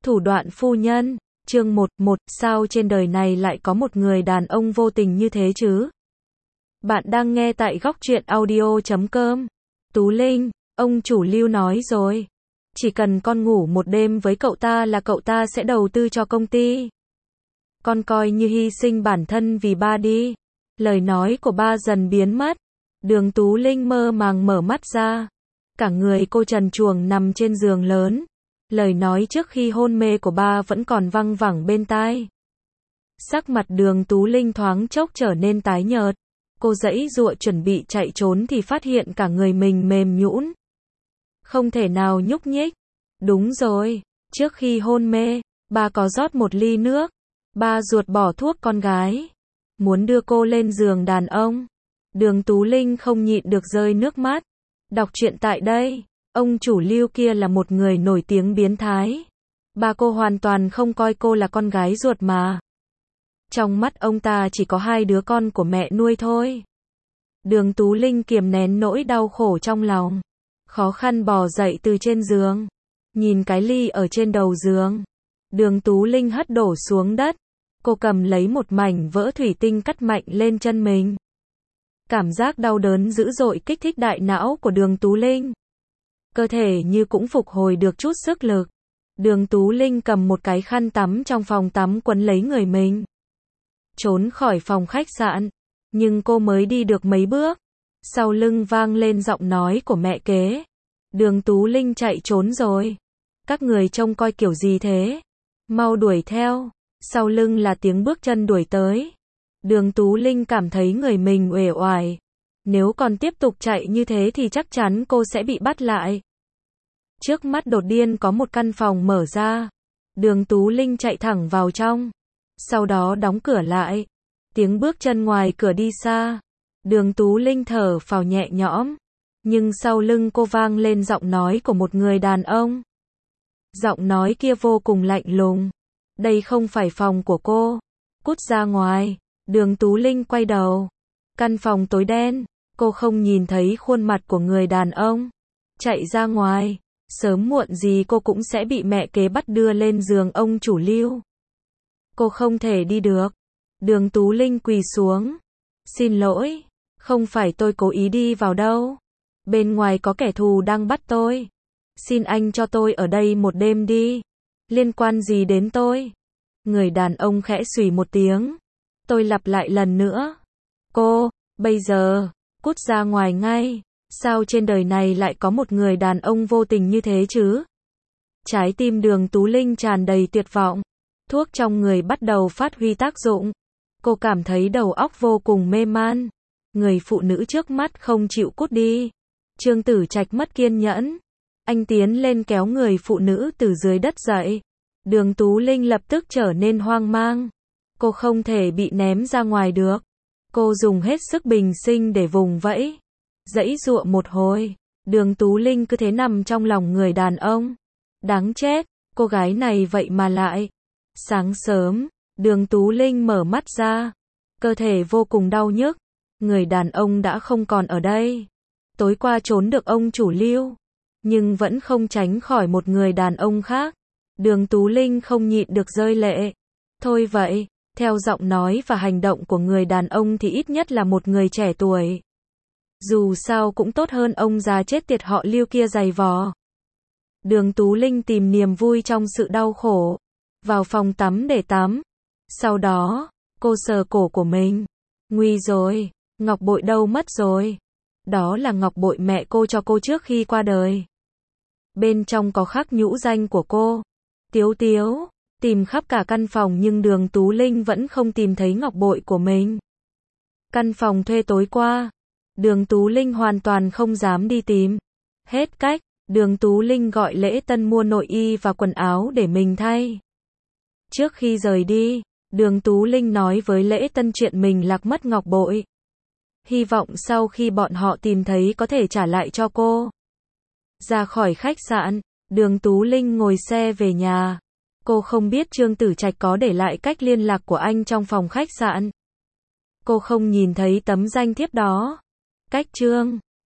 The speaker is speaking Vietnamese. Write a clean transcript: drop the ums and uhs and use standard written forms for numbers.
Thủ đoạn phu nhân, chương 11, sao trên đời này lại có một người đàn ông vô tình như thế chứ? Bạn đang nghe tại góc truyện audio.com. Tú Linh, ông chủ Lưu nói rồi. Chỉ cần con ngủ một đêm với cậu ta là cậu ta sẽ đầu tư cho công ty. Con coi như hy sinh bản thân vì ba đi. Lời nói của ba dần biến mất. Đường Tú Linh mơ màng mở mắt ra. Cả người cô trần truồng nằm trên giường lớn. Lời nói trước khi hôn mê của ba vẫn còn văng vẳng bên tai. Sắc mặt Đường Tú Linh thoáng chốc trở nên tái nhợt. Cô giãy giụa chuẩn bị chạy trốn thì phát hiện cả người mình mềm nhũn. Không thể nào nhúc nhích. Đúng rồi, trước khi hôn mê, ba có rót một ly nước. Ba ruột bỏ thuốc con gái. Muốn đưa cô lên giường đàn ông. Đường Tú Linh không nhịn được rơi nước mắt. Đọc truyện tại đây. Ông chủ Lưu kia là một người nổi tiếng biến thái. Ba cô hoàn toàn không coi cô là con gái ruột mà. Trong mắt ông ta chỉ có hai đứa con của mẹ nuôi thôi. Đường Tú Linh kiềm nén nỗi đau khổ trong lòng. Khó khăn bò dậy từ trên giường. Nhìn cái ly ở trên đầu giường. Đường Tú Linh hất đổ xuống đất. Cô cầm lấy một mảnh vỡ thủy tinh cắt mạnh lên chân mình. Cảm giác đau đớn dữ dội kích thích đại não của Đường Tú Linh. Cơ thể như cũng phục hồi được chút sức lực. Đường Tú Linh cầm một cái khăn tắm trong phòng tắm quấn lấy người mình. Trốn khỏi phòng khách sạn. Nhưng cô mới đi được mấy bước. Sau lưng vang lên giọng nói của mẹ kế. Đường Tú Linh chạy trốn rồi. Các người trông coi kiểu gì thế? Mau đuổi theo. Sau lưng là tiếng bước chân đuổi tới. Đường Tú Linh cảm thấy người mình uể oải. Nếu còn tiếp tục chạy như thế thì chắc chắn cô sẽ bị bắt lại. Trước mắt đột nhiên có một căn phòng mở ra. Đường Tú Linh chạy thẳng vào trong. Sau đó đóng cửa lại. Tiếng bước chân ngoài cửa đi xa. Đường Tú Linh thở phào nhẹ nhõm. Nhưng sau lưng cô vang lên giọng nói của một người đàn ông. Giọng nói kia vô cùng lạnh lùng. Đây không phải phòng của cô. Cút ra ngoài. Đường Tú Linh quay đầu. Căn phòng tối đen. Cô không nhìn thấy khuôn mặt của người đàn ông. Chạy ra ngoài. Sớm muộn gì cô cũng sẽ bị mẹ kế bắt đưa lên giường ông chủ Lưu. Cô không thể đi được. Đường Tú Linh quỳ xuống. Xin lỗi. Không phải tôi cố ý đi vào đâu. Bên ngoài có kẻ thù đang bắt tôi. Xin anh cho tôi ở đây một đêm đi. Liên quan gì đến tôi? Người đàn ông khẽ xùy một tiếng. Tôi lặp lại lần nữa. Cô, bây giờ, cút ra ngoài ngay. Sao trên đời này lại có một người đàn ông vô tình như thế chứ? Trái tim Đường Tú Linh tràn đầy tuyệt vọng. Thuốc trong người bắt đầu phát huy tác dụng. Cô cảm thấy đầu óc vô cùng mê man. Người phụ nữ trước mắt không chịu cút đi. Trương Tử Trạch mất kiên nhẫn. Anh tiến lên kéo người phụ nữ từ dưới đất dậy. Đường Tú Linh lập tức trở nên hoang mang. Cô không thể bị ném ra ngoài được. Cô dùng hết sức bình sinh để vùng vẫy. Giãy giụa một hồi. Đường Tú Linh cứ thế nằm trong lòng người đàn ông. Đáng chết, cô gái này vậy mà lại. Sáng sớm, Đường Tú Linh mở mắt ra. Cơ thể vô cùng đau nhức. Người đàn ông đã không còn ở đây. Tối qua trốn được ông chủ Lưu. Nhưng vẫn không tránh khỏi một người đàn ông khác. Đường Tú Linh không nhịn được rơi lệ. Thôi vậy, theo giọng nói và hành động của người đàn ông thì ít nhất là một người trẻ tuổi. Dù sao cũng tốt hơn ông già chết tiệt họ Lưu kia giày vò. Đường Tú Linh tìm niềm vui trong sự đau khổ. Vào phòng tắm để tắm. Sau đó, cô sờ cổ của mình. Nguy rồi, ngọc bội đâu mất rồi? Đó là ngọc bội mẹ cô cho cô trước khi qua đời. Bên trong có khắc nhũ danh của cô. Tiếu Tiếu, tìm khắp cả căn phòng nhưng Đường Tú Linh vẫn không tìm thấy ngọc bội của mình. Căn phòng thuê tối qua. Đường Tú Linh hoàn toàn không dám đi tìm. Hết cách, Đường Tú Linh gọi Lễ Tân mua nội y và quần áo để mình thay. Trước khi rời đi, Đường Tú Linh nói với Lễ Tân chuyện mình lạc mất ngọc bội. Hy vọng sau khi bọn họ tìm thấy có thể trả lại cho cô. Ra khỏi khách sạn, Đường Tú Linh ngồi xe về nhà. Cô không biết Trương Tử Trạch có để lại cách liên lạc của anh trong phòng khách sạn. Cô không nhìn thấy tấm danh thiếp đó. Cách Trương